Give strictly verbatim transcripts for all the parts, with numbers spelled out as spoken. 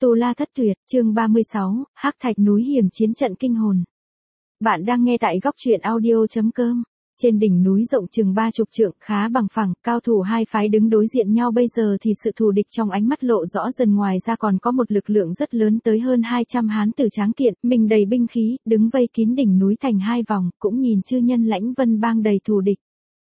Tu La Thất Tuyệt, chương ba mươi sáu, Hắc Thạch núi hiểm chiến trận kinh hồn. Bạn đang nghe tại góc truyện audio chấm com. Trên đỉnh núi rộng chừng ba chục trượng, khá bằng phẳng, cao thủ hai phái đứng đối diện nhau bây giờ thì sự thù địch trong ánh mắt lộ rõ dần, ngoài ra còn có một lực lượng rất lớn tới hơn hai trăm hán tử tráng kiện, mình đầy binh khí, đứng vây kín đỉnh núi thành hai vòng, cũng nhìn chư nhân Lãnh Vân Bang đầy thù địch.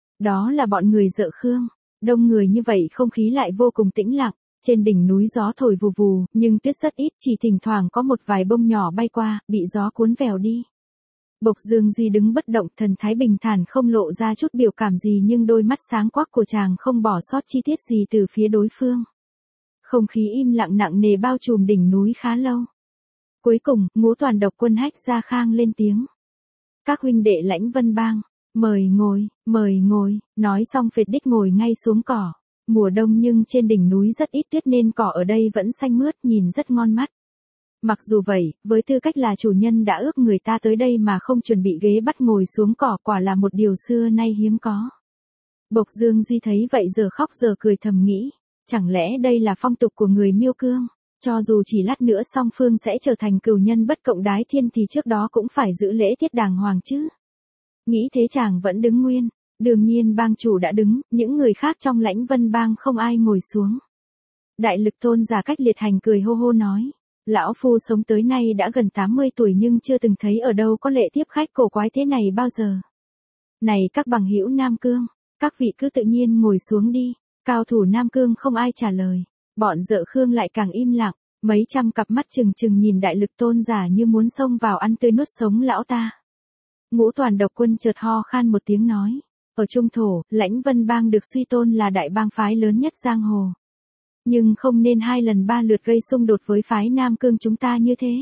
Đó là bọn người Dợ Khương. Đông người như vậy không khí lại vô cùng tĩnh lặng. Trên đỉnh núi gió thổi vù vù, nhưng tuyết rất ít, chỉ thỉnh thoảng có một vài bông nhỏ bay qua, bị gió cuốn vèo đi. Bộc Dương Duy đứng bất động, thần thái bình thản, không lộ ra chút biểu cảm gì, nhưng đôi mắt sáng quắc của chàng không bỏ sót chi tiết gì từ phía đối phương. Không khí im lặng nặng nề bao trùm đỉnh núi khá lâu. Cuối cùng, Ngũ Toàn độc quân Hách Gia Khang lên tiếng. Các huynh đệ Lãnh Vân Bang, mời ngồi, mời ngồi, nói xong phệt đích ngồi ngay xuống cỏ. Mùa đông nhưng trên đỉnh núi rất ít tuyết nên cỏ ở đây vẫn xanh mướt, nhìn rất ngon mắt. Mặc dù vậy, với tư cách là chủ nhân đã ước người ta tới đây mà không chuẩn bị ghế bắt ngồi xuống cỏ, quả là một điều xưa nay hiếm có. Bộc Dương Duy thấy vậy giờ khóc giờ cười, thầm nghĩ, chẳng lẽ đây là phong tục của người Miêu Cương, cho dù chỉ lát nữa song phương sẽ trở thành cừu nhân bất cộng đái thiên thì trước đó cũng phải giữ lễ tiết đàng hoàng chứ. Nghĩ thế chàng vẫn đứng nguyên. Đương nhiên bang chủ đã đứng, những người khác trong Lãnh Vân Bang không ai ngồi xuống. Đại lực tôn giả Cách Liệt Hành cười hô hô nói, lão phu sống tới nay đã gần tám mươi tuổi nhưng chưa từng thấy ở đâu có lễ tiếp khách cổ quái thế này bao giờ. Này các bằng hữu Nam Cương, các vị cứ tự nhiên ngồi xuống đi. Cao thủ Nam Cương không ai trả lời, bọn Dợ Khương lại càng im lặng, mấy trăm cặp mắt trừng trừng nhìn đại lực tôn giả như muốn xông vào ăn tươi nuốt sống lão ta. Ngũ Toàn độc quân chợt ho khan một tiếng nói. Ở Trung Thổ, Lãnh Vân Bang được suy tôn là đại bang phái lớn nhất giang hồ. Nhưng không nên hai lần ba lượt gây xung đột với phái Nam Cương chúng ta như thế.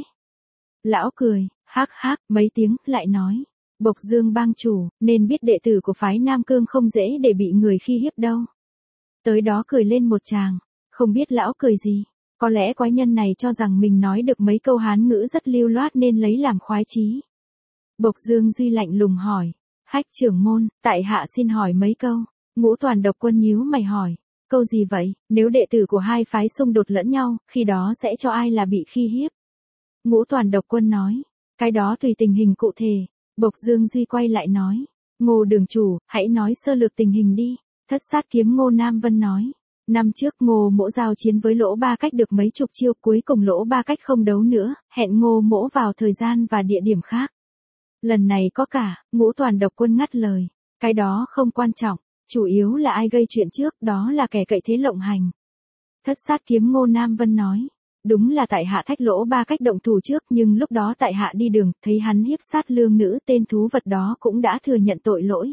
Lão cười, hắc hắc, mấy tiếng, lại nói. Bộc Dương bang chủ, nên biết đệ tử của phái Nam Cương không dễ để bị người khi hiếp đâu. Tới đó cười lên một tràng, không biết lão cười gì. Có lẽ quái nhân này cho rằng mình nói được mấy câu Hán ngữ rất lưu loát nên lấy làm khoái chí. Bộc Dương Duy lạnh lùng hỏi. Hách trưởng môn, tại hạ xin hỏi mấy câu. Ngũ Toàn độc quân nhíu mày hỏi. Câu gì vậy? Nếu đệ tử của hai phái xung đột lẫn nhau, khi đó sẽ cho ai là bị khi hiếp? Ngũ Toàn độc quân nói. Cái đó tùy tình hình cụ thể. Bộc Dương Duy quay lại nói. Ngô đường chủ, hãy nói sơ lược tình hình đi. Thất sát kiếm Ngô Nam Vân nói. Năm trước Ngô Mỗ giao chiến với Lỗ Ba Cách được mấy chục chiêu, cuối cùng Lỗ Ba Cách không đấu nữa, hẹn Ngô Mỗ vào thời gian và địa điểm khác. Lần này có cả, Ngũ Toàn độc quân ngắt lời. Cái đó không quan trọng, chủ yếu là ai gây chuyện trước, đó là kẻ cậy thế lộng hành. Thất sát kiếm Ngô Nam Vân nói. Đúng là tại hạ thách Lỗ Ba Cách động thủ trước, nhưng lúc đó tại hạ đi đường, thấy hắn hiếp sát lương nữ, tên thú vật đó cũng đã thừa nhận tội lỗi.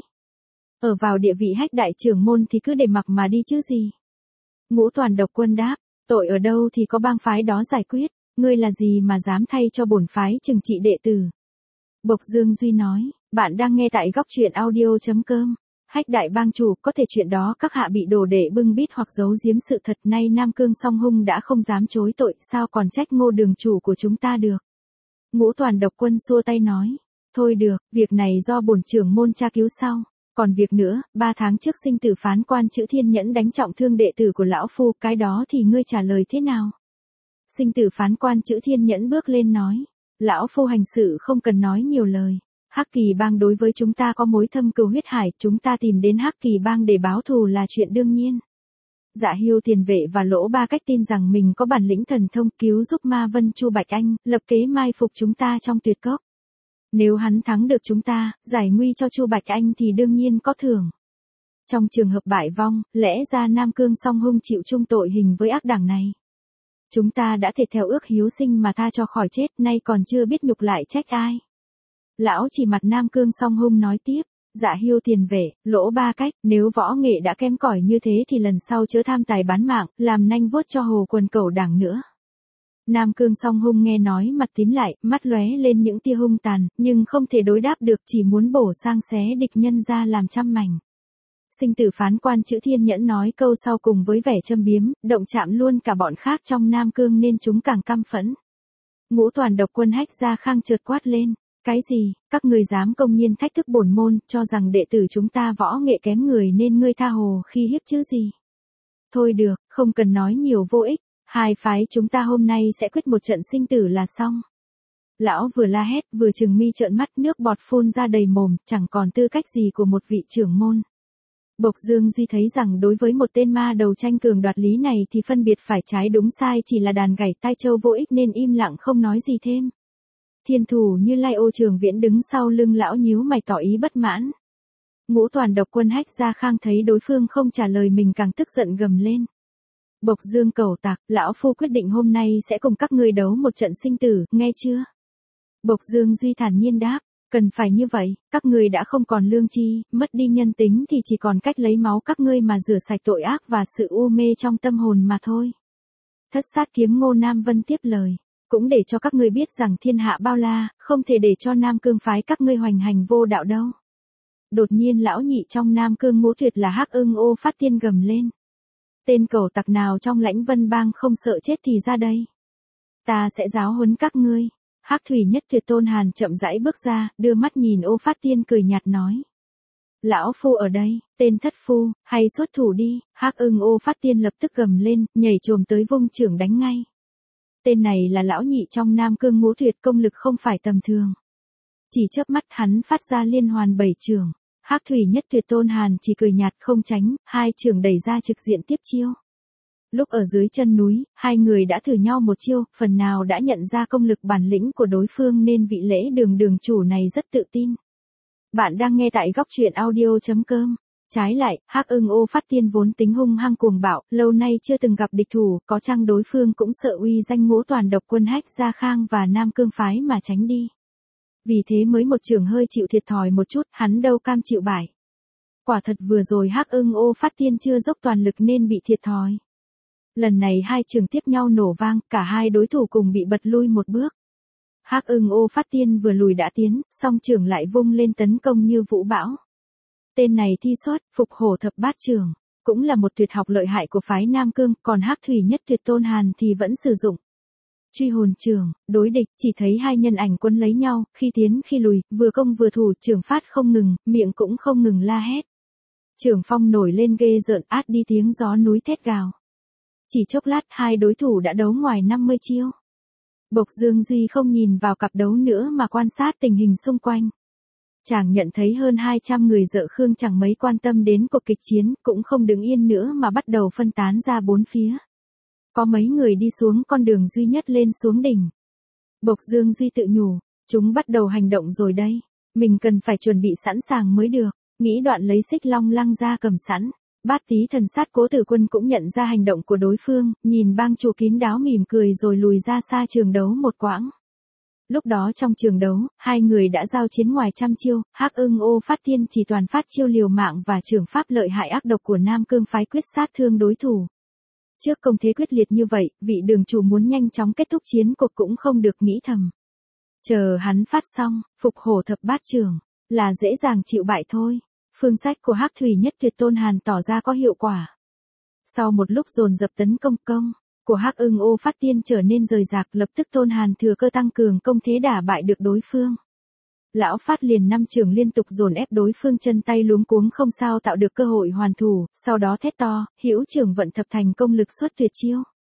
Ở vào địa vị Hách đại trưởng môn thì cứ để mặc mà đi chứ gì. Ngũ Toàn độc quân đáp, tội ở đâu thì có bang phái đó giải quyết, ngươi là gì mà dám thay cho bổn phái trừng trị đệ tử. Bộc Dương Duy nói, bạn đang nghe tại góc truyện audio chấm com. Hách đại bang chủ, có thể chuyện đó các hạ bị đồ đệ bưng bít hoặc giấu giếm sự thật, nay Nam Cương song hung đã không dám chối tội, sao còn trách Ngô đường chủ của chúng ta được. Ngũ Toàn độc quân xua tay nói, thôi được, việc này do bổn trưởng môn tra cứu sau. Còn việc nữa, ba tháng trước sinh tử phán quan Chữ Thiên Nhẫn đánh trọng thương đệ tử của lão phu, cái đó thì ngươi trả lời thế nào? Sinh tử phán quan Chữ Thiên Nhẫn bước lên nói. Lão phu hành sự không cần nói nhiều lời. Hắc Kỳ bang đối với chúng ta có mối thâm cừu huyết hải, chúng ta tìm đến Hắc Kỳ bang để báo thù là chuyện đương nhiên. Dạ Hiêu Tiền Vệ và Lỗ Ba Cách tin rằng mình có bản lĩnh thần thông cứu giúp Ma Vân Chu Bạch Anh, lập kế mai phục chúng ta trong tuyệt cốc. Nếu hắn thắng được chúng ta, giải nguy cho Chu Bạch Anh thì đương nhiên có thưởng. Trong trường hợp bại vong, lẽ ra Nam Cương song hung chịu chung tội hình với ác đảng này. Chúng ta đã thể theo ước hiếu sinh mà tha cho khỏi chết, nay còn chưa biết nhục lại trách ai. Lão chỉ mặt Nam Cương song hung nói tiếp, Dạ Hiêu Tiền Vệ, Lỗ Ba Cách, nếu võ nghệ đã kém cỏi như thế thì lần sau chớ tham tài bán mạng, làm nanh vuốt cho hồ quần cẩu đảng nữa. Nam Cương song hung nghe nói mặt tím lại, mắt lóe lên những tia hung tàn, nhưng không thể đối đáp được, chỉ muốn bổ sang xé địch nhân ra làm trăm mảnh. Sinh tử phán quan Chữ Thiên Nhẫn nói câu sau cùng với vẻ châm biếm, động chạm luôn cả bọn khác trong Nam Cương nên chúng càng căm phẫn. Ngũ Toàn độc quân Hách Gia Khang chợt quát lên, cái gì, các người dám công nhiên thách thức bổn môn, cho rằng đệ tử chúng ta võ nghệ kém người nên ngươi tha hồ khi hiếp chứ gì. Thôi được, không cần nói nhiều vô ích, Hai phái chúng ta hôm nay sẽ quyết một trận sinh tử là xong. Lão vừa la hét, vừa trừng mi trợn mắt, nước bọt phun ra đầy mồm, chẳng còn tư cách gì của một vị trưởng môn. Bộc Dương Duy thấy rằng đối với một tên ma đầu tranh cường đoạt lý này thì phân biệt phải trái đúng sai chỉ là đàn gảy tai châu vô ích nên im lặng không nói gì thêm. Thiên thủ Như Lai Ô Trường Viễn đứng sau lưng lão nhíu mày tỏ ý bất mãn. Ngũ Toàn độc quân Hách Gia Khang thấy đối phương không trả lời mình càng tức giận gầm lên. Bộc Dương cẩu tạc, lão phu quyết định hôm nay sẽ cùng các ngươi đấu một trận sinh tử, nghe chưa? Bộc Dương Duy thản nhiên đáp, cần phải như vậy, các ngươi đã không còn lương tri, mất đi nhân tính thì chỉ còn cách lấy máu các ngươi mà rửa sạch tội ác và sự u mê trong tâm hồn mà thôi. Thất sát kiếm Ngô Nam Vân tiếp lời, cũng để cho các ngươi biết rằng thiên hạ bao la, không thể để cho Nam Cương phái các ngươi hoành hành vô đạo đâu. Đột nhiên lão nhị trong Nam Cương Ngũ Tuyệt là Hắc Ưng Ô Phát Tiên gầm lên. Tên cẩu tặc nào trong Lãnh Vân Bang không sợ chết thì ra đây. Ta sẽ giáo huấn các ngươi. Hắc Thủy Nhất Tuyệt Tôn Hàn chậm rãi bước ra, đưa mắt nhìn Ô Phát Tiên cười nhạt nói. Lão phu ở đây, tên thất phu, hay xuất thủ đi. Hắc Ưng Ô Phát Tiên lập tức gầm lên, nhảy chồm tới vung chưởng đánh ngay. Tên này là lão nhị trong Nam Cương Ngũ Tuyệt, công lực không phải tầm thường. Chỉ chớp mắt hắn phát ra liên hoàn bảy chưởng. Hắc Thủy Nhất Tuyệt Tôn Hàn chỉ cười nhạt không tránh, hai chưởng đẩy ra trực diện tiếp chiêu. Lúc ở dưới chân núi, hai người đã thử nhau một chiêu, phần nào đã nhận ra công lực bản lĩnh của đối phương nên vị Lễ Đường đường chủ này rất tự tin. Bạn đang nghe tại góc truyện audio chấm com. Trái lại, Hắc Ưng Ô Phát Tiên vốn tính hung hăng cuồng bạo, lâu nay chưa từng gặp địch thủ, có chăng đối phương cũng sợ uy danh Ngũ Toàn độc quân Hách Gia Khang và Nam Cương phái mà tránh đi. Vì thế mới một trường hơi chịu thiệt thòi một chút, hắn đâu cam chịu bại. Quả thật vừa rồi Hắc Ưng Ô Phát Tiên chưa dốc toàn lực nên bị thiệt thòi. Lần này hai trường tiếp nhau nổ vang, cả hai đối thủ cùng bị bật lui một bước. Hắc Ưng Ô Phát Tiên vừa lùi đã tiến, song trường lại vung lên tấn công như vũ bão. Tên này thi xuất, phục hổ thập bát trường, cũng là một tuyệt học lợi hại của phái Nam Cương, còn Hắc Thủy Nhất Tuyệt Tôn Hàn thì vẫn sử dụng truy hồn trường, đối địch, chỉ thấy hai nhân ảnh quấn lấy nhau, khi tiến khi lùi, vừa công vừa thủ, trường phát không ngừng, miệng cũng không ngừng la hét. Trường phong nổi lên ghê rợn, át đi tiếng gió núi thét gào. Chỉ chốc lát hai đối thủ đã đấu ngoài năm mươi chiêu. Bộc Dương Duy không nhìn vào cặp đấu nữa mà quan sát tình hình xung quanh. Chàng nhận thấy hơn hai trăm người Dợ Khương chẳng mấy quan tâm đến cuộc kịch chiến, cũng không đứng yên nữa mà bắt đầu phân tán ra bốn phía. Có mấy người đi xuống con đường duy nhất lên xuống đỉnh. Bộc Dương Duy tự nhủ, chúng bắt đầu hành động rồi đây, mình cần phải chuẩn bị sẵn sàng mới được, nghĩ đoạn lấy xích long lăng ra cầm sẵn. Bát Tý Thần Sát Cố Tử Quân cũng nhận ra hành động của đối phương, nhìn bang chủ kín đáo mỉm cười rồi lùi ra xa trường đấu một quãng. Lúc đó trong trường đấu, hai người đã giao chiến ngoài trăm chiêu, Hắc Ưng Ô Phát Tiên chỉ toàn phát chiêu liều mạng và trường pháp lợi hại ác độc của Nam Cương phái quyết sát thương đối thủ. Trước công thế quyết liệt như vậy, vị đường chủ muốn nhanh chóng kết thúc chiến cuộc cũng không được nghĩ thầm. Chờ hắn phát xong, phục hổ thập bát trường, là dễ dàng chịu bại thôi. Phương sách của Hắc Thủy Nhất Tuyệt Tôn Hàn tỏ ra có hiệu quả. Sau một lúc dồn dập tấn công công của Hắc Ưng Ô Phát Tiên trở nên rời rạc, lập tức Tôn Hàn thừa cơ tăng cường công thế đả bại được đối phương. Lão phát liền năm trường liên tục dồn ép đối phương chân tay luống cuống không sao tạo được cơ hội hoàn thủ, sau đó thét to, hữu trường vận thập thành công lực xuất tuyệt chiêu.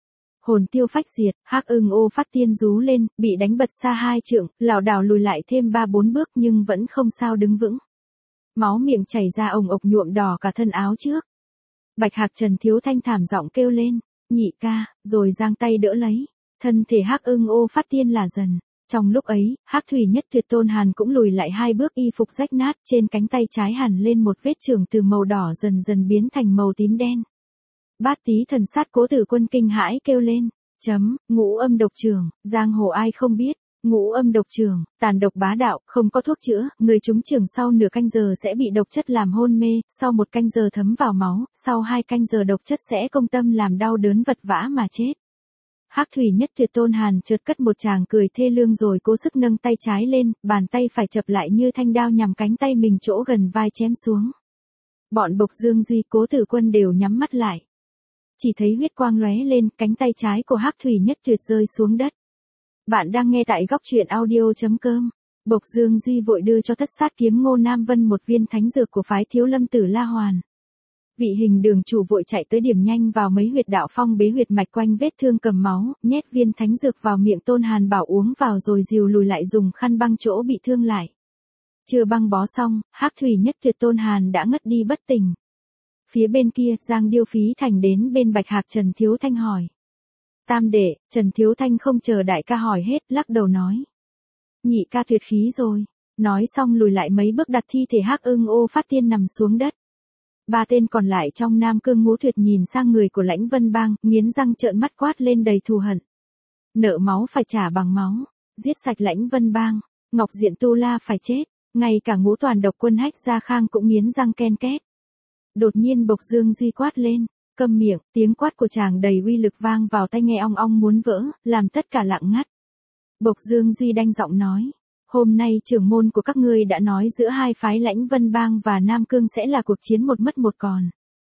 Hồn tiêu phách diệt, Hắc Ưng Ô Phát Tiên rú lên, bị đánh bật xa hai trượng, lảo đảo lùi lại thêm ba bốn bước nhưng vẫn không sao đứng vững. Máu miệng chảy ra ồng ộc nhuộm đỏ cả thân áo trước. Bạch Hạc Trần thiếu thanh thảm giọng kêu lên, nhị ca, rồi giang tay đỡ lấy. Thân thể Hắc Ưng Ô Phát Tiên là dần. Trong lúc ấy, Hắc Thủy Nhất Tuyệt Tôn Hàn cũng lùi lại hai bước, y phục rách nát, trên cánh tay trái hằn lên một vết chưởng từ màu đỏ dần dần biến thành màu tím đen. Bát Tý Thần Sát Cố Tử Quân kinh hãi kêu lên, chấm, ngũ âm độc trường, giang hồ ai không biết. Ngũ âm độc trường, tàn độc bá đạo, không có thuốc chữa, người trúng trường sau nửa canh giờ sẽ bị độc chất làm hôn mê, sau một canh giờ thấm vào máu, sau hai canh giờ độc chất sẽ công tâm làm đau đớn vật vã mà chết. Hắc Thủy Nhất Tuyệt Tôn Hàn chợt cất một tràng cười thê lương rồi cố sức nâng tay trái lên, bàn tay phải chập lại như thanh đao nhằm cánh tay mình chỗ gần vai chém xuống. Bọn Bộc Dương Duy, Cố Tử Quân đều nhắm mắt lại. Chỉ thấy huyết quang lóe lên, cánh tay trái của Hắc Thủy Nhất Tuyệt rơi xuống đất. Bạn đang nghe tại góc truyện audio chấm com. Bộc Dương Duy vội đưa cho Thất Sát Kiếm Ngô Nam Vân một viên thánh dược của phái Thiếu Lâm Tử La Hoàn. Vị hình đường chủ vội chạy tới điểm nhanh vào mấy huyệt đạo phong bế huyệt mạch quanh vết thương cầm máu, nhét viên thánh dược vào miệng Tôn Hàn Bảo uống vào rồi dìu lùi lại dùng khăn băng chỗ bị thương lại. Chưa băng bó xong, Hắc Thủy Nhất Tuyệt Tôn Hàn đã ngất đi bất tỉnh. Phía bên kia, Giang Điêu Phí Thành đến bên Bạch Hạc Trần Thiếu Thanh hỏi. Tam đệ, Trần Thiếu Thanh không chờ đại ca hỏi hết, lắc đầu nói. Nhị ca tuyệt khí rồi. Nói xong lùi lại mấy bước đặt thi thể Hắc Ưng Ô Phát Tiên nằm xuống đất. Ba tên còn lại trong Nam Cương Ngũ Tuyệt nhìn sang người của Lãnh Vân Bang, nghiến răng trợn mắt quát lên đầy thù hận. Nợ máu phải trả bằng máu, giết sạch Lãnh Vân Bang, Ngọc Diện Tu La phải chết, ngay cả Ngũ Toàn Độc Quân Hách Gia Khang cũng nghiến răng ken két. Đột nhiên Bộc Dương Duy quát lên, câm miệng, tiếng quát của chàng đầy uy lực vang vào tai nghe ong ong muốn vỡ, làm tất cả lặng ngắt. Bộc Dương Duy đanh giọng nói. Hôm nay trưởng môn của các ngươi đã nói giữa hai phái Lãnh Vân Bang và Nam Cương sẽ là cuộc chiến một mất một còn.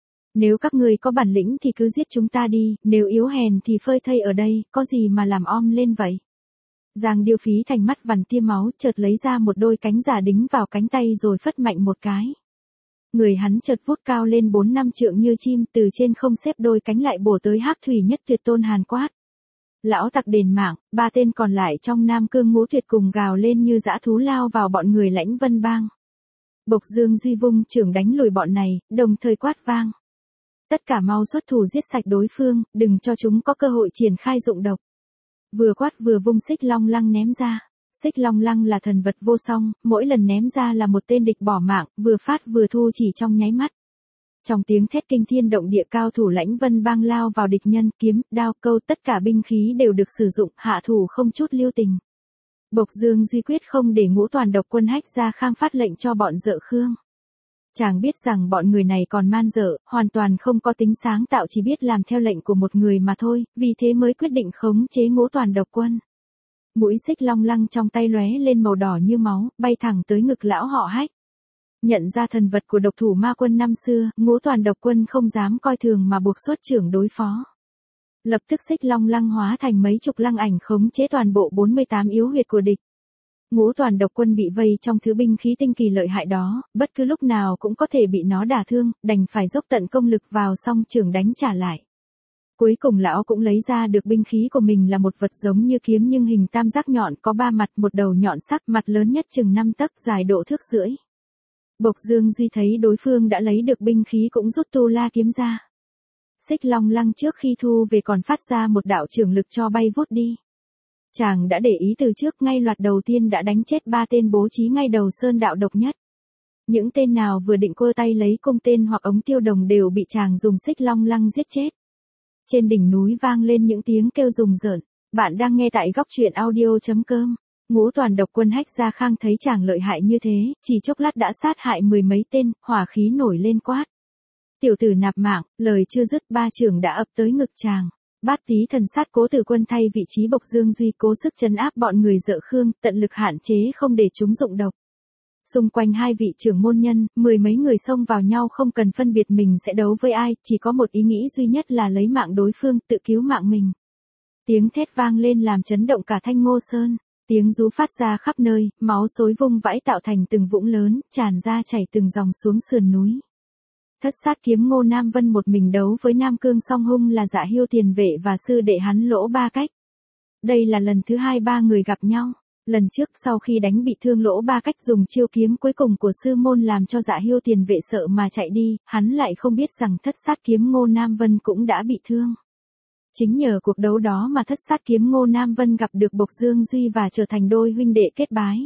Nếu các ngươi có bản lĩnh thì cứ giết chúng ta đi, nếu yếu hèn thì phơi thây ở đây, có gì mà làm om lên vậy. Giang Điêu Phí Thành mắt vằn tia máu, chợt lấy ra một đôi cánh giả đính vào cánh tay rồi phất mạnh một cái. Người hắn chợt vút cao lên bốn năm trượng như chim, từ trên không xếp đôi cánh lại bổ tới Hắc Thủy Nhất Tuyệt Tôn Hàn quát. Lão tặc đền mạng, ba tên còn lại trong Nam Cương Ngũ Tuyệt cùng gào lên như dã thú lao vào bọn người Lãnh Vân Bang. Bộc Dương Duy vung trưởng đánh lùi bọn này, đồng thời quát vang. Tất cả mau xuất thủ giết sạch đối phương, đừng cho chúng có cơ hội triển khai dụng độc. Vừa quát vừa vung Xích Long Lăng ném ra. Xích Long Lăng là thần vật vô song, mỗi lần ném ra là một tên địch bỏ mạng, vừa phát vừa thu chỉ trong nháy mắt. Trong tiếng thét kinh thiên động địa, cao thủ Lãnh Vân Bang lao vào địch nhân, kiếm, đao, câu, tất cả binh khí đều được sử dụng, hạ thủ không chút lưu tình. Bộc Dương Duy quyết không để Ngũ Toàn Độc Quân Hách Gia Khang phát lệnh cho bọn Dợ Khương. Chàng biết rằng bọn người này còn man dợ, hoàn toàn không có tính sáng tạo, chỉ biết làm theo lệnh của một người mà thôi, vì thế mới quyết định khống chế Ngũ Toàn Độc Quân. Mũi Xích Long Lăng trong tay lóe lên màu đỏ như máu, bay thẳng tới ngực lão họ Hách. Nhận ra thần vật của độc thủ ma quân năm xưa, Ngũ Toàn Độc Quân không dám coi thường mà buộc xuất trưởng đối phó. Lập tức Xích Long Lăng hóa thành mấy chục lăng ảnh khống chế toàn bộ bốn mươi tám yếu huyệt của địch. Ngũ Toàn Độc Quân bị vây trong thứ binh khí tinh kỳ lợi hại đó, bất cứ lúc nào cũng có thể bị nó đả thương, đành phải dốc tận công lực vào song trưởng đánh trả lại. Cuối cùng lão cũng lấy ra được binh khí của mình là một vật giống như kiếm nhưng hình tam giác nhọn, có ba mặt, một đầu nhọn sắc, mặt lớn nhất chừng năm tấc, dài độ thước rưỡi. Bộc Dương Duy thấy đối phương đã lấy được binh khí cũng rút tu la kiếm ra. Xích Long Lăng trước khi thu về còn phát ra một đạo trường lực cho bay vút đi. Chàng đã để ý từ trước, ngay loạt đầu tiên đã đánh chết ba tên bố trí ngay đầu sơn đạo độc nhất. Những tên nào vừa định quơ tay lấy cung tên hoặc ống tiêu đồng đều bị chàng dùng Xích Long Lăng giết chết. Trên đỉnh núi vang lên những tiếng kêu rùng rợn. Bạn đang nghe tại góc truyện audio chấm com. Ngũ Toàn Độc Quân Hách Gia Khang thấy chàng lợi hại như thế, chỉ chốc lát đã sát hại mười mấy tên, hỏa khí nổi lên quát. Tiểu tử nạp mạng, lời chưa dứt ba trưởng đã ập tới ngực chàng. Bát Tý Thần Sát Cố Tử Quân thay vị trí Bộc Dương Duy cố sức trấn áp bọn người Dợ Khương, tận lực hạn chế không để chúng dụng độc. Xung quanh hai vị trưởng môn nhân, mười mấy người xông vào nhau không cần phân biệt mình sẽ đấu với ai, chỉ có một ý nghĩ duy nhất là lấy mạng đối phương, tự cứu mạng mình. Tiếng thét vang lên làm chấn động cả Thanh Ngô Sơn. Tiếng rú phát ra khắp nơi, máu xối vung vãi tạo thành từng vũng lớn, tràn ra chảy từng dòng xuống sườn núi. Thất Sát Kiếm Ngô Nam Vân một mình đấu với Nam Cương Song Hung là Dạ Hiêu Tiền Vệ và sư đệ hắn Lỗ Ba Cách. Đây là lần thứ hai ba người gặp nhau. Lần trước sau khi đánh bị thương Lỗ Ba Cách dùng chiêu kiếm cuối cùng của sư môn làm cho Dạ Hiêu Tiền Vệ sợ mà chạy đi, hắn lại không biết rằng Thất Sát Kiếm Ngô Nam Vân cũng đã bị thương. Chính nhờ cuộc đấu đó mà Thất Sát Kiếm Ngô Nam Vân gặp được Bộc Dương Duy và trở thành đôi huynh đệ kết bái.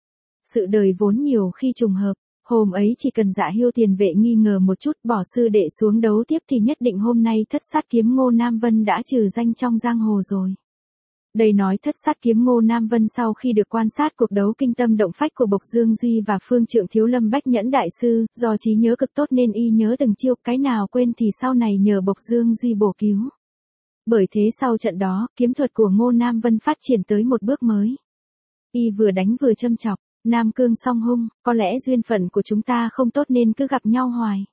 Sự đời vốn nhiều khi trùng hợp, hôm ấy chỉ cần Dạ Hiêu Tiền Vệ nghi ngờ một chút bỏ sư đệ xuống đấu tiếp thì nhất định hôm nay Thất Sát Kiếm Ngô Nam Vân đã trừ danh trong giang hồ rồi. Đây nói Thất Sát Kiếm Ngô Nam Vân sau khi được quan sát cuộc đấu kinh tâm động phách của Bộc Dương Duy và Phương Trượng Thiếu Lâm Bách Nhẫn Đại Sư, do trí nhớ cực tốt nên y nhớ từng chiêu, cái nào quên thì sau này nhờ Bộc Dương Duy bổ cứu. Bởi thế sau trận đó, kiếm thuật của Ngô Nam Vân phát triển tới một bước mới. Y vừa đánh vừa châm chọc, Nam Cương Song Hung, có lẽ duyên phận của chúng ta không tốt nên cứ gặp nhau hoài.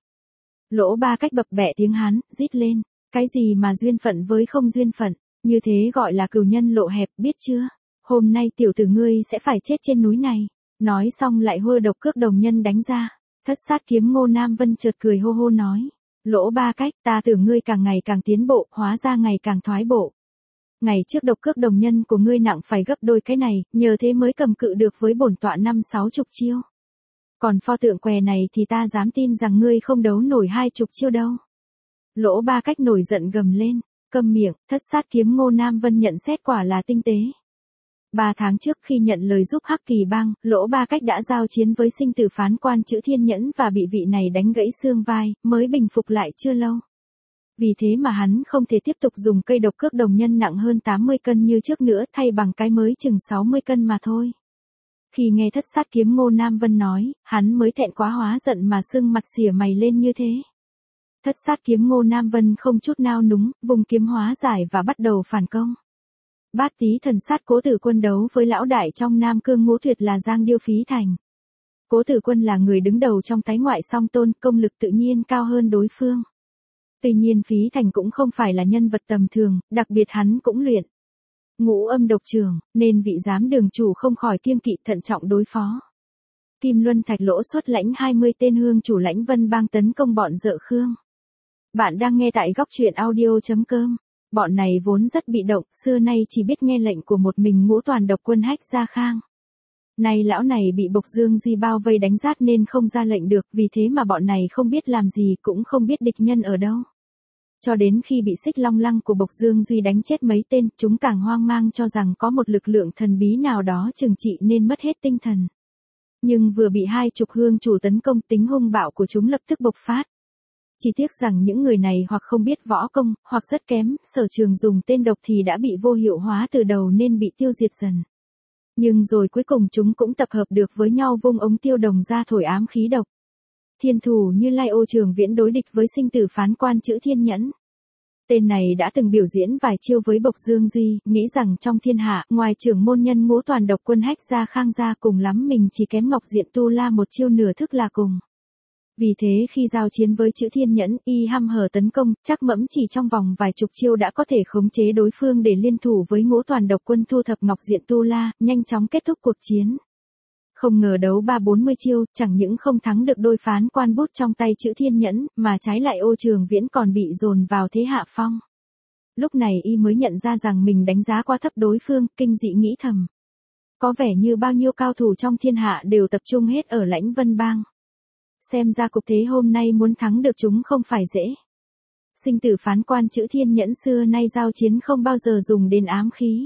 Lỗ Ba Cách bập bẹ tiếng Hán, rít lên, cái gì mà duyên phận với không duyên phận, như thế gọi là cừu nhân lộ hẹp, biết chưa? Hôm nay tiểu tử ngươi sẽ phải chết trên núi này. Nói xong lại hô độc cước đồng nhân đánh ra. Thất Sát Kiếm Ngô Nam Vân chợt cười hô hô nói. Lỗ Ba Cách, ta tưởng ngươi càng ngày càng tiến bộ, hóa ra ngày càng thoái bộ. Ngày trước độc cước đồng nhân của ngươi nặng phải gấp đôi cái này, nhờ thế mới cầm cự được với bổn tọa năm sáu chục chiêu. Còn pho tượng què này thì ta dám tin rằng ngươi không đấu nổi hai chục chiêu đâu. Lỗ Ba Cách nổi giận gầm lên, câm miệng, thất sát kiếm Ngô Nam Vân nhận xét quả là tinh tế. Ba tháng trước khi nhận lời giúp Hắc Kỳ Bang, Lỗ Ba Cách đã giao chiến với sinh tử phán quan chữ Thiên Nhẫn và bị vị này đánh gãy xương vai, mới bình phục lại chưa lâu. Vì thế mà hắn không thể tiếp tục dùng cây độc cước đồng nhân nặng hơn tám mươi cân như trước nữa, thay bằng cái mới chừng sáu mươi cân mà thôi. Khi nghe thất sát kiếm Ngô Nam Vân nói, hắn mới thẹn quá hóa giận mà sưng mặt xỉa mày lên như thế. Thất sát kiếm Ngô Nam Vân không chút nao núng, vùng kiếm hóa giải và bắt đầu phản công. Bát Tý thần sát Cố Tử Quân đấu với lão đại trong Nam Cương Ngũ Tuyệt là Giang Điêu Phí Thành. Cố Tử Quân là người đứng đầu trong tái ngoại song tôn, công lực tự nhiên cao hơn đối phương. Tuy nhiên Phí Thành cũng không phải là nhân vật tầm thường, đặc biệt hắn cũng luyện ngũ âm độc trường, nên vị giám đường chủ không khỏi kiêng kỵ thận trọng đối phó. Kim Luân Thạch Lỗ xuất lãnh hai mươi tên hương chủ lãnh Vân Bang tấn công bọn Dợ Khương. Bạn đang nghe tại góc truyện audio chấm com. Bọn này vốn rất bị động, xưa nay chỉ biết nghe lệnh của một mình Ngũ Toàn độc quân Hách Gia Khang. Nay lão này bị Bộc Dương Duy bao vây đánh giáp nên không ra lệnh được, vì thế mà bọn này không biết làm gì, cũng không biết địch nhân ở đâu. Cho đến khi bị Xích Long Lăng của Bộc Dương Duy đánh chết mấy tên, chúng càng hoang mang cho rằng có một lực lượng thần bí nào đó trừng trị nên mất hết tinh thần. Nhưng vừa bị hai chục hương chủ tấn công, tính hung bạo của chúng lập tức bộc phát. Chỉ tiếc rằng những người này hoặc không biết võ công, hoặc rất kém, sở trường dùng tên độc thì đã bị vô hiệu hóa từ đầu nên bị tiêu diệt dần. Nhưng rồi cuối cùng chúng cũng tập hợp được với nhau vung ống tiêu đồng ra thổi ám khí độc. Thiên thủ Như Lai Ô Trường Viễn đối địch với sinh tử phán quan chữ Thiên Nhẫn. Tên này đã từng biểu diễn vài chiêu với Bộc Dương Duy, nghĩ rằng trong thiên hạ, ngoài trưởng môn nhân Ngũ Toàn độc quân Hách Gia Khang ra, cùng lắm mình chỉ kém Ngọc Diện Tu La một chiêu nửa thức là cùng. Vì thế khi giao chiến với chữ Thiên Nhẫn, y hăm hở tấn công, chắc mẫm chỉ trong vòng vài chục chiêu đã có thể khống chế đối phương để liên thủ với Ngũ Toàn độc quân thu thập Ngọc Diện Tu La, nhanh chóng kết thúc cuộc chiến. Không ngờ đấu ba bốn mươi chiêu, chẳng những không thắng được đôi phán quan bút trong tay chữ Thiên Nhẫn, mà trái lại Ô Trường Viễn còn bị dồn vào thế hạ phong. Lúc này y mới nhận ra rằng mình đánh giá quá thấp đối phương, kinh dị nghĩ thầm. Có vẻ như bao nhiêu cao thủ trong thiên hạ đều tập trung hết ở lãnh Vân Bang. Xem ra cục thế hôm nay muốn thắng được chúng không phải dễ. Sinh tử phán quan chữ Thiên Nhẫn xưa nay giao chiến không bao giờ dùng đến ám khí.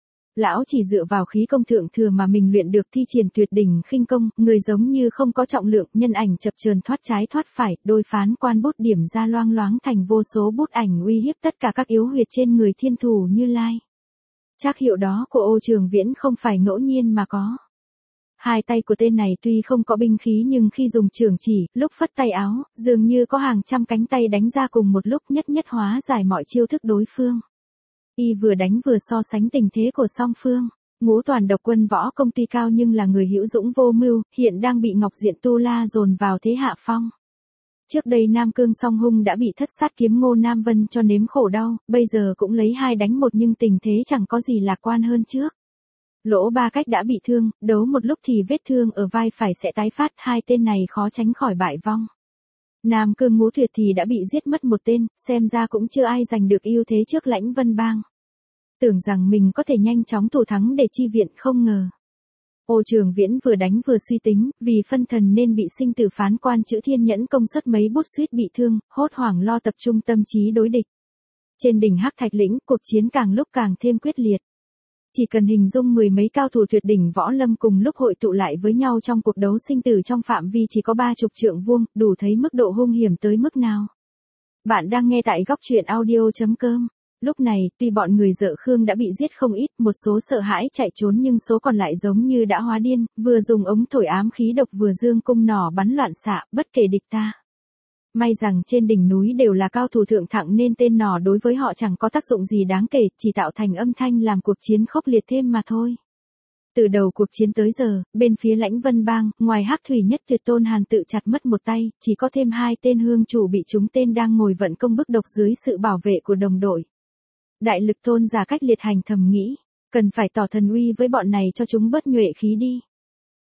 Lão chỉ dựa vào khí công thượng thừa mà mình luyện được thi triển tuyệt đỉnh khinh công, người giống như không có trọng lượng, nhân ảnh chập chờn thoát trái thoát phải, đôi phán quan bút điểm ra loang loáng thành vô số bút ảnh uy hiếp tất cả các yếu huyệt trên người thiên thủ Như Lai. Trác hiệu đó của Ô Trường Viễn không phải ngẫu nhiên mà có. Hai tay của tên này tuy không có binh khí nhưng khi dùng chưởng chỉ, lúc phất tay áo, dường như có hàng trăm cánh tay đánh ra cùng một lúc, nhất nhất hóa giải mọi chiêu thức đối phương. Y vừa đánh vừa so sánh tình thế của song phương. Ngũ Toàn độc quân võ công tuy cao nhưng là người hữu dũng vô mưu, hiện đang bị Ngọc Diện Tu La dồn vào thế hạ phong. Trước đây Nam Cương Song Hung đã bị thất sát kiếm Ngô Nam Vân cho nếm khổ đau, bây giờ cũng lấy hai đánh một nhưng tình thế chẳng có gì lạc quan hơn trước. Lỗ Ba Cách đã bị thương, đấu một lúc thì vết thương ở vai phải sẽ tái phát, hai tên này khó tránh khỏi bại vong. Nam Cương Ngũ Tuyệt thì đã bị giết mất một tên, xem ra cũng chưa ai giành được ưu thế trước lãnh Vân Bang. Tưởng rằng mình có thể nhanh chóng thủ thắng để chi viện, không ngờ. Ô Trường Viễn vừa đánh vừa suy tính, vì phân thần nên bị sinh tử phán quan chữ Thiên Nhẫn công suất mấy bút suýt bị thương, hốt hoảng lo tập trung tâm trí đối địch. Trên đỉnh Hắc Thạch Lĩnh, cuộc chiến càng lúc càng thêm quyết liệt. Chỉ cần hình dung mười mấy cao thủ tuyệt đỉnh võ lâm cùng lúc hội tụ lại với nhau trong cuộc đấu sinh tử trong phạm vi chỉ có ba chục trượng vuông, đủ thấy mức độ hung hiểm tới mức nào. Bạn đang nghe tại góc truyện audio chấm com. Lúc này, tuy bọn người Dợ Khương đã bị giết không ít, một số sợ hãi chạy trốn nhưng số còn lại giống như đã hóa điên, vừa dùng ống thổi ám khí độc vừa dương cung nỏ bắn loạn xạ, bất kể địch ta. May rằng trên đỉnh núi đều là cao thủ thượng thặng nên tên nỏ đối với họ chẳng có tác dụng gì đáng kể, chỉ tạo thành âm thanh làm cuộc chiến khốc liệt thêm mà thôi. Từ đầu cuộc chiến tới giờ, bên phía lãnh Vân Bang, ngoài Hắc Thủy Nhất Tuyệt Tôn Hàn tự chặt mất một tay, chỉ có thêm hai tên hương chủ bị chúng tên đang ngồi vận công bức độc dưới sự bảo vệ của đồng đội. Đại Lực Tôn Giả Cách Liệt Hành thầm nghĩ, cần phải tỏ thần uy với bọn này cho chúng bớt nhuệ khí đi.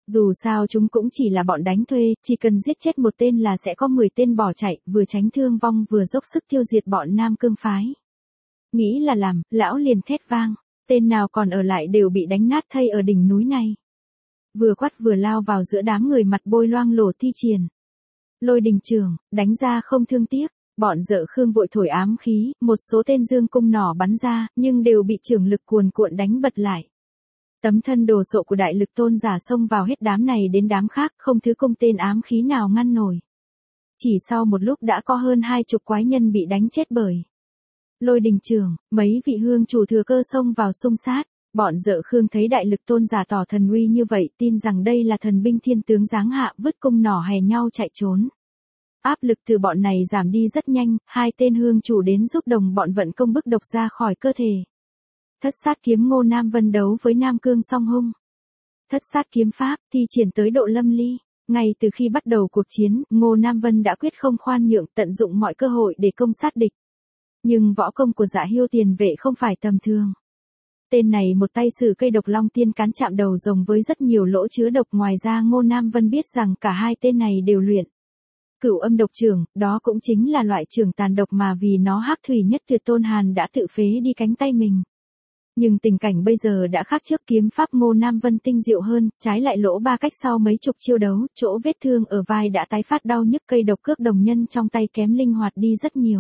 Dù sao chúng cũng chỉ là bọn đánh thuê, chỉ cần giết chết một tên là sẽ có mười tên bỏ chạy, vừa tránh thương vong vừa dốc sức tiêu diệt bọn Nam Cương phái. Nghĩ là làm, lão liền thét vang, tên nào còn ở lại đều bị đánh nát thây ở đỉnh núi này. Vừa quát vừa lao vào giữa đám người mặt bôi loang lổ thi triển. Lôi đình trường, đánh ra không thương tiếc, bọn Dợ Khương vội thổi ám khí, một số tên dương cung nỏ bắn ra, nhưng đều bị trưởng lực cuồn cuộn đánh bật lại. Tấm thân đồ sộ của đại lực tôn giả xông vào hết đám này đến đám khác, không thứ cung tên ám khí nào ngăn nổi. Chỉ sau một lúc đã có hơn hai chục quái nhân bị đánh chết bởi lôi đình trường, mấy vị hương chủ thừa cơ xông vào xung sát. Bọn Dợ Khương thấy đại lực tôn giả tỏ thần uy như vậy, tin rằng đây là thần binh thiên tướng giáng hạ, vứt cung nỏ hè nhau chạy trốn. Áp lực từ bọn này giảm đi rất nhanh, hai tên hương chủ đến giúp đồng bọn vận công bức độc ra khỏi cơ thể. Thất sát kiếm Ngô Nam Vân đấu với Nam Cương song hung. Thất sát kiếm pháp thi triển tới độ lâm ly. Ngay từ khi bắt đầu cuộc chiến, Ngô Nam Vân đã quyết không khoan nhượng, tận dụng mọi cơ hội để công sát địch. Nhưng võ công của Dạ Hiêu Tiền Vệ không phải tầm thường. Tên này một tay sử cây độc long tiên cán chạm đầu rồng với rất nhiều lỗ chứa độc, ngoài ra Ngô Nam Vân biết rằng cả hai tên này đều luyện Cửu Âm độc trường, đó cũng chính là loại trường tàn độc mà vì nó Hắc Thủy Nhất Tuyệt Tôn Hàn đã tự phế đi cánh tay mình. Nhưng tình cảnh bây giờ đã khác trước, kiếm pháp Ngô Nam Vân tinh diệu hơn, trái lại lỗ ba cách sau mấy chục chiêu đấu, chỗ vết thương ở vai đã tái phát đau nhức, cây độc cước đồng nhân trong tay kém linh hoạt đi rất nhiều.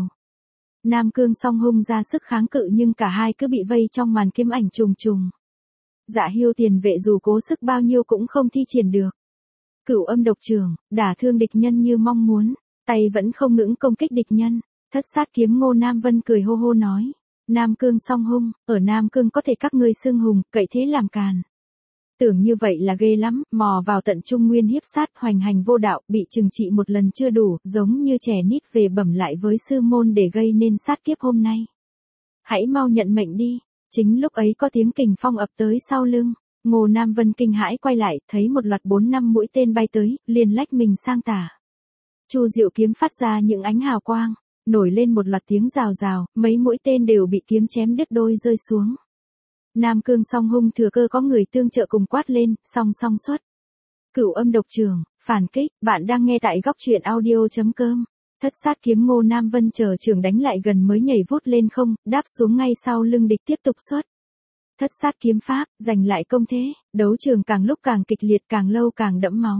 Nam Cương song hung ra sức kháng cự nhưng cả hai cứ bị vây trong màn kiếm ảnh trùng trùng. Dạ Hiêu Tiền Vệ dù cố sức bao nhiêu cũng không thi triển được Cửu Âm độc trường, đả thương địch nhân như mong muốn, tay vẫn không ngừng công kích địch nhân. Thất sát kiếm Ngô Nam Vân cười hô hô nói, Nam Cương song hung, ở Nam Cương có thể các ngươi xưng hùng, cậy thế làm càn. Tưởng như vậy là ghê lắm, mò vào tận Trung Nguyên hiếp sát, hoành hành vô đạo, bị trừng trị một lần chưa đủ, giống như trẻ nít về bẩm lại với sư môn để gây nên sát kiếp hôm nay. Hãy mau nhận mệnh đi. Chính lúc ấy có tiếng kình phong ập tới sau lưng. Ngô Nam Vân kinh hãi quay lại, thấy một loạt bốn năm mũi tên bay tới, liền lách mình sang tả. Chu diệu kiếm phát ra những ánh hào quang, nổi lên một loạt tiếng rào rào, mấy mũi tên đều bị kiếm chém đứt đôi rơi xuống. Nam Cương song hung thừa cơ có người tương trợ cùng quát lên, song song xuất. Cửu Âm độc trường, phản kích, bạn đang nghe tại góc truyện audio chấm com. Thất sát kiếm Ngô Nam Vân chờ trường đánh lại gần mới nhảy vút lên không, đáp xuống ngay sau lưng địch tiếp tục xuất. Thất sát kiếm pháp, giành lại công thế, đấu trường càng lúc càng kịch liệt, càng lâu càng đẫm máu.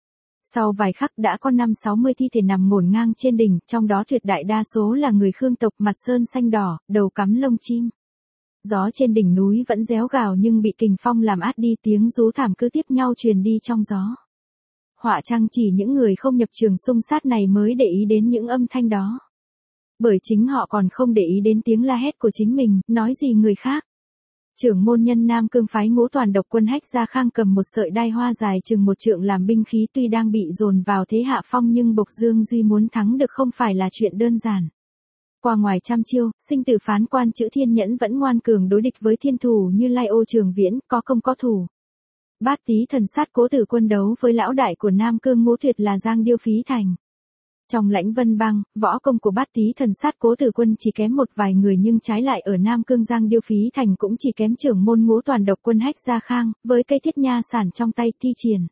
Sau vài khắc đã có năm sáu mươi thi thể nằm ngổn ngang trên đỉnh, trong đó tuyệt đại đa số là người Khương tộc, mặt sơn xanh đỏ, đầu cắm lông chim. Gió trên đỉnh núi vẫn réo gào nhưng bị kình phong làm át đi, tiếng rú thảm cứ tiếp nhau truyền đi trong gió. Họa chăng chỉ những người không nhập trường xung sát này mới để ý đến những âm thanh đó. Bởi chính họ còn không để ý đến tiếng la hét của chính mình, nói gì người khác. Trưởng môn nhân Nam Cương phái Ngũ Toàn độc quân Hách Gia Khang cầm một sợi đai hoa dài chừng một trượng làm binh khí, tuy đang bị dồn vào thế hạ phong nhưng Bộc Dương Duy muốn thắng được không phải là chuyện đơn giản. Qua ngoài trăm chiêu, sinh tử phán quan chữ Thiên Nhẫn vẫn ngoan cường đối địch với thiên thủ như Lai Ô Trường Viễn, có công có thủ. Bát Tý Thần Sát Cố Tử Quân đấu với lão đại của Nam Cương Ngũ Tuyệt là Giang Điêu Phí Thành. Trong Lãnh Vân Bang, võ công của Bát Tý Thần Sát Cố Tử Quân chỉ kém một vài người, nhưng trái lại ở Nam Cương Giang Điêu Phí Thành cũng chỉ kém trưởng môn Ngũ Toàn độc quân Hách Gia Khang, với cây thiết nha sản trong tay thi triển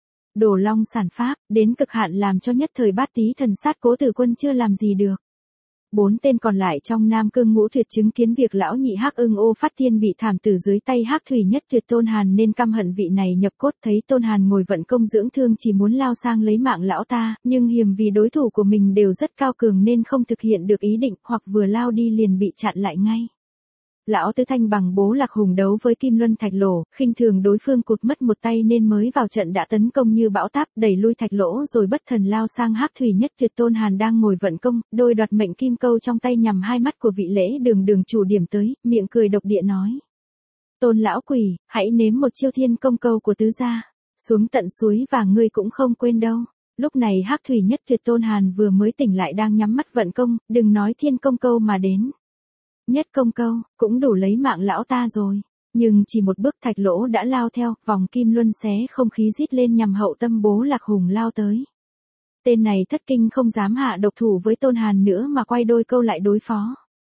Đồ Long sản pháp, đến cực hạn làm cho nhất thời Bát Tý Thần Sát Cố Tử Quân chưa làm gì được. Bốn tên còn lại trong Nam Cương Ngũ Tuyệt chứng kiến việc lão nhị Hắc Ưng Ô Phát Thiên bị thảm tử dưới tay Hắc Thủy Nhất Tuyệt Tôn Hàn nên căm hận vị này nhập cốt, thấy Tôn Hàn ngồi vận công dưỡng thương chỉ muốn lao sang lấy mạng lão ta, nhưng hiềm vì đối thủ của mình đều rất cao cường nên không thực hiện được ý định, hoặc vừa lao đi liền bị chặn lại ngay. Lão Tứ Thanh bằng Bố Lạc Hùng đấu với Kim Luân Thạch Lỗ, khinh thường đối phương cụt mất một tay nên mới vào trận đã tấn công như bão táp, đẩy lui Thạch Lỗ rồi bất thần lao sang Hắc Thủy Nhất Tuyệt Tôn Hàn đang ngồi vận công, đôi đoạt mệnh kim câu trong tay nhằm hai mắt của vị Lễ Đường Đường chủ điểm tới, miệng cười độc địa nói: "Tôn lão quỷ, hãy nếm một chiêu thiên công câu của tứ gia, xuống tận suối và ngươi cũng không quên đâu." Lúc này Hắc Thủy Nhất Tuyệt Tôn Hàn vừa mới tỉnh lại đang nhắm mắt vận công, đừng nói thiên công câu mà đến nhất công câu, cũng đủ lấy mạng lão ta rồi. Nhưng chỉ một bước Thạch Lỗ đã lao theo, vòng kim luân xé không khí rít lên nhằm hậu tâm Bố Lạc Hùng lao tới. Tên này thất kinh không dám hạ độc thủ với Tôn Hàn nữa mà quay đôi câu lại đối phó.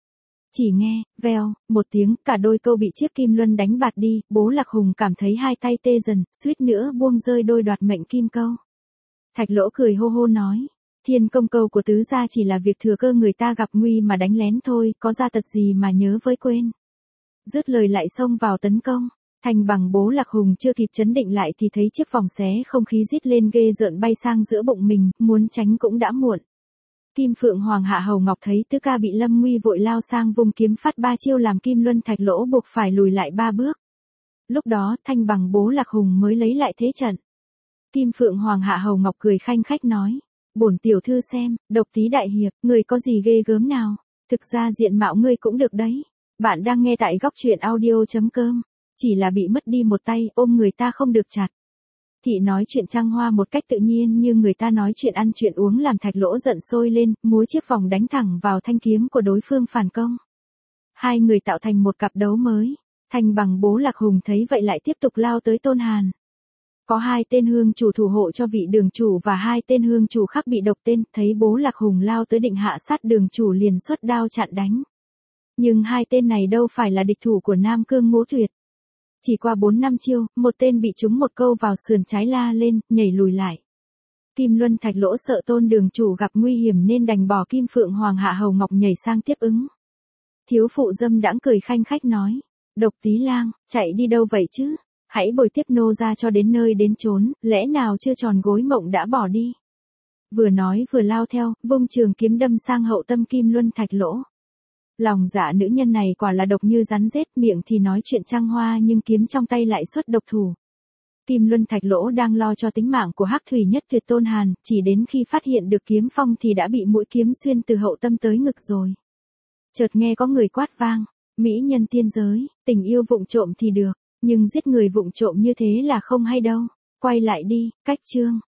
Chỉ nghe, vèo, một tiếng, cả đôi câu bị chiếc kim luân đánh bạt đi, Bố Lạc Hùng cảm thấy hai tay tê dần, suýt nữa buông rơi đôi đoạt mệnh kim câu. Thạch Lỗ cười hô hô nói, thiên công câu của tứ gia chỉ là việc thừa cơ người ta gặp nguy mà đánh lén thôi, có ra tật gì mà nhớ với quên. Dứt lời lại xông vào tấn công. Thành Bằng Bố Lạc Hùng chưa kịp chấn định lại thì thấy chiếc vòng xé không khí rít lên ghê rợn bay sang giữa bụng mình, muốn tránh cũng đã muộn. Kim Phượng Hoàng Hạ Hầu Ngọc thấy Tứ Ca bị lâm nguy vội lao sang vung kiếm phát ba chiêu làm Kim Luân Thạch Lỗ buộc phải lùi lại ba bước. Lúc đó Thanh Bằng Bố Lạc Hùng mới lấy lại thế trận. Kim Phượng Hoàng Hạ Hầu Ngọc cười khanh khách nói, bổn tiểu thư xem, Độc Tí đại hiệp, người có gì ghê gớm nào, thực ra diện mạo ngươi cũng được đấy. Bạn đang nghe tại góc truyện audio chấm com. Chỉ là bị mất đi một tay, ôm người ta không được chặt. Thị nói chuyện trăng hoa một cách tự nhiên như người ta nói chuyện ăn chuyện uống làm Thạch Lỗ giận sôi lên, múa chiếc vòng đánh thẳng vào thanh kiếm của đối phương phản công. Hai người tạo thành một cặp đấu mới. Thành Bằng Bố Lạc Hùng thấy vậy lại tiếp tục lao tới Tôn Hàn. Có hai tên hương chủ thủ hộ cho vị đường chủ và hai tên hương chủ khác bị độc tên, thấy Bố Lạc Hùng lao tới định hạ sát đường chủ liền xuất đao chặn đánh. Nhưng hai tên này đâu phải là địch thủ của Nam Cương Ngũ Tuyệt. Chỉ qua bốn năm chiêu, một tên bị trúng một câu vào sườn trái la lên, nhảy lùi lại. Kim Luân Thạch Lỗ sợ Tôn đường chủ gặp nguy hiểm nên đành bỏ Kim Phượng Hoàng Hạ Hầu Ngọc nhảy sang tiếp ứng. Thiếu phụ dâm đãng cười khanh khách nói, Độc Tí lang, chạy đi đâu vậy chứ? Hãy bồi tiếp nô ra cho đến nơi đến chốn, lẽ nào chưa tròn gối mộng đã bỏ đi. Vừa nói vừa lao theo, vung trường kiếm đâm sang hậu tâm Kim Luân Thạch Lỗ. Lòng dạ nữ nhân này quả là độc như rắn rết, miệng thì nói chuyện trăng hoa nhưng kiếm trong tay lại xuất độc thủ. Kim Luân Thạch Lỗ đang lo cho tính mạng của Hắc Thủy Nhất Tuyệt Tôn Hàn, chỉ đến khi phát hiện được kiếm phong thì đã bị mũi kiếm xuyên từ hậu tâm tới ngực rồi. Chợt nghe có người quát vang, mỹ nhân tiên giới, tình yêu vụng trộm thì được, nhưng giết người vụng trộm như thế là không hay đâu. Quay lại đi, cách chương.